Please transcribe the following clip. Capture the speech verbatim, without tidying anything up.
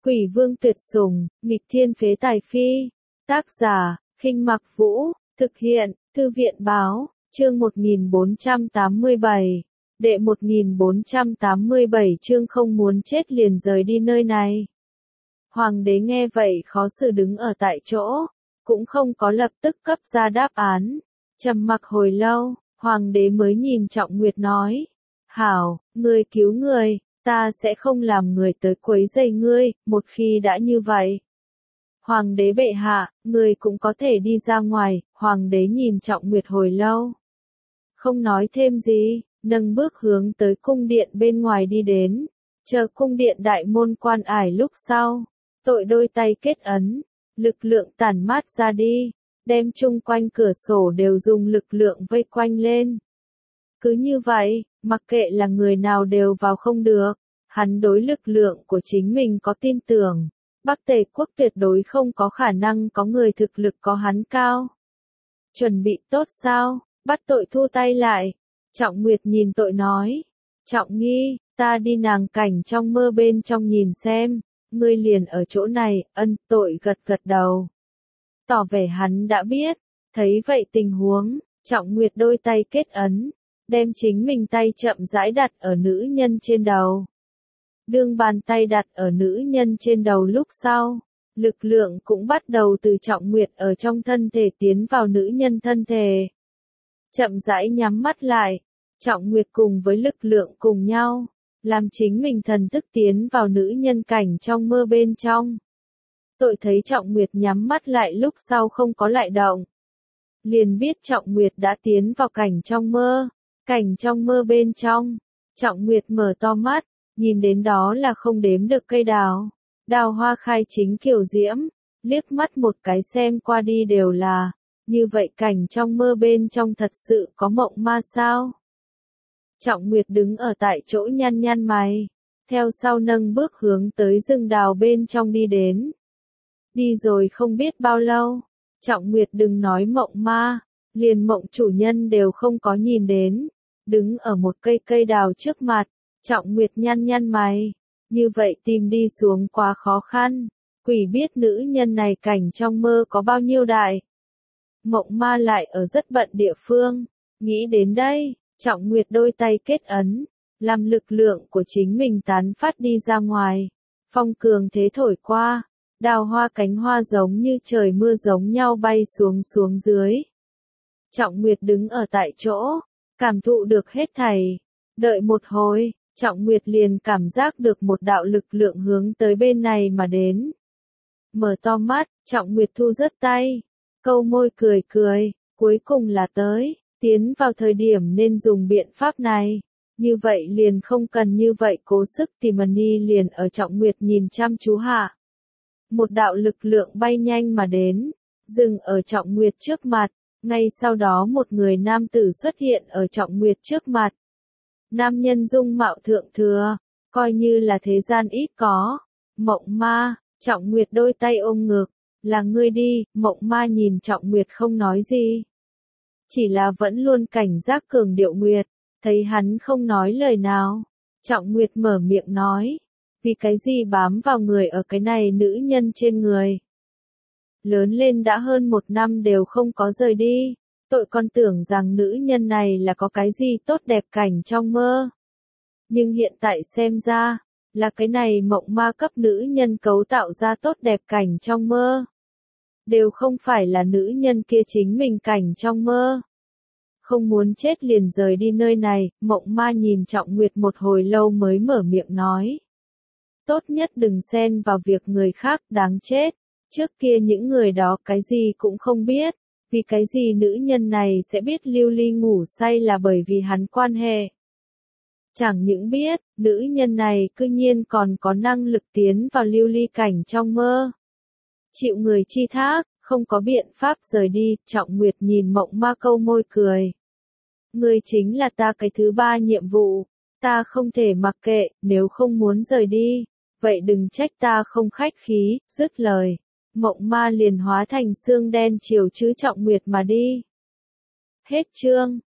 Quỷ vương tuyệt sủng, nghịch thiên phế tài phi. Tác giả, Khinh Mặc Vũ, thực hiện, Thư viện báo, chương một nghìn bốn trăm tám mươi bảy. Đệ một nghìn bốn trăm tám mươi bảy chương không muốn chết liền rời đi nơi này. Hoàng đế nghe vậy khó xử đứng ở tại chỗ, cũng không có lập tức cấp ra đáp án. Trầm mặc hồi lâu, hoàng đế mới nhìn Trọng Nguyệt nói. Hảo, ngươi cứu người, ta sẽ không làm người tới quấy rầy ngươi, một khi đã như vậy. Hoàng đế bệ hạ, người cũng có thể đi ra ngoài, hoàng đế nhìn Trọng Nguyệt hồi lâu. Không nói thêm gì, nâng bước hướng tới cung điện bên ngoài đi đến, chờ cung điện đại môn quan ải lúc sau, tội đôi tay kết ấn, lực lượng tản mát ra đi, đem chung quanh cửa sổ đều dùng lực lượng vây quanh lên. Cứ như vậy, mặc kệ là người nào đều vào không được, hắn đối lực lượng của chính mình có tin tưởng. Bắc Tề quốc tuyệt đối không có khả năng có người thực lực có hắn cao. Chuẩn bị tốt sao, bắt tội thu tay lại. Trọng Nguyệt nhìn tội nói. Trọng Nghi, ta đi nàng cảnh trong mơ bên trong nhìn xem, ngươi liền ở chỗ này, ân tội gật gật đầu. Tỏ vẻ hắn đã biết, thấy vậy tình huống, Trọng Nguyệt đôi tay kết ấn, đem chính mình tay chậm rãi đặt ở nữ nhân trên đầu. Đương bàn tay đặt ở nữ nhân trên đầu lúc sau, lực lượng cũng bắt đầu từ Trọng Nguyệt ở trong thân thể tiến vào nữ nhân thân thể. Chậm rãi nhắm mắt lại, Trọng Nguyệt cùng với lực lượng cùng nhau, làm chính mình thần thức tiến vào nữ nhân cảnh trong mơ bên trong. Tội thấy Trọng Nguyệt nhắm mắt lại lúc sau không có lại động. Liền biết Trọng Nguyệt đã tiến vào cảnh trong mơ, cảnh trong mơ bên trong. Trọng Nguyệt mở to mắt, nhìn đến đó là không đếm được cây đào, đào hoa khai chính kiểu diễm, liếc mắt một cái xem qua đi đều là, như vậy cảnh trong mơ bên trong thật sự có mộng ma sao? Trọng Nguyệt đứng ở tại chỗ nhăn nhăn mày, theo sau nâng bước hướng tới rừng đào bên trong đi đến. Đi rồi không biết bao lâu, Trọng Nguyệt đừng nói mộng ma, liền mộng chủ nhân đều không có nhìn đến, đứng ở một cây cây đào trước mặt. Trọng Nguyệt nhăn nhăn mày, như vậy tìm đi xuống quá khó khăn, quỷ biết nữ nhân này cảnh trong mơ có bao nhiêu đại. Mộng ma lại ở rất bận địa phương, nghĩ đến đây, Trọng Nguyệt đôi tay kết ấn, làm lực lượng của chính mình tán phát đi ra ngoài, phong cường thế thổi qua, đào hoa cánh hoa giống như trời mưa giống nhau bay xuống xuống dưới. Trọng Nguyệt đứng ở tại chỗ, cảm thụ được hết thảy, đợi một hồi. Trọng Nguyệt liền cảm giác được một đạo lực lượng hướng tới bên này mà đến. Mở to mắt, Trọng Nguyệt thu rớt tay, câu môi cười cười, cuối cùng là tới, tiến vào thời điểm nên dùng biện pháp này. Như vậy liền không cần như vậy cố sức tìm Mani liền ở Trọng Nguyệt nhìn chăm chú hạ. Một đạo lực lượng bay nhanh mà đến, dừng ở Trọng Nguyệt trước mặt, ngay sau đó một người nam tử xuất hiện ở Trọng Nguyệt trước mặt. Nam nhân dung mạo thượng thừa, coi như là thế gian ít có. Mộng ma, Trọng Nguyệt đôi tay ôm ngực, là ngươi đi, mộng ma nhìn Trọng Nguyệt không nói gì. Chỉ là vẫn luôn cảnh giác cường điệu Nguyệt, thấy hắn không nói lời nào. Trọng Nguyệt mở miệng nói, vì cái gì bám vào người ở cái này nữ nhân trên người. Lớn lên đã hơn một năm đều không có rời đi. Tội còn tưởng rằng nữ nhân này là có cái gì tốt đẹp cảnh trong mơ. Nhưng hiện tại xem ra, là cái này mộng ma cấp nữ nhân cấu tạo ra tốt đẹp cảnh trong mơ. Đều không phải là nữ nhân kia chính mình cảnh trong mơ. Không muốn chết liền rời đi nơi này, mộng ma nhìn Trọng Nguyệt một hồi lâu mới mở miệng nói. Tốt nhất đừng xen vào việc người khác đáng chết, trước kia những người đó cái gì cũng không biết. Vì cái gì nữ nhân này sẽ biết Lưu Ly ngủ say là bởi vì hắn quan hệ. Chẳng những biết, nữ nhân này cư nhiên còn có năng lực tiến vào Lưu Ly cảnh trong mơ. Chịu người chi thác, không có biện pháp rời đi, Trọng Nguyệt nhìn mộng ma câu môi cười. Ngươi chính là ta cái thứ ba nhiệm vụ, ta không thể mặc kệ, nếu không muốn rời đi, vậy đừng trách ta không khách khí, dứt lời. Mộng ma liền hóa thành xương đen chiều chứ Trọng Nguyệt mà đi. Hết chương.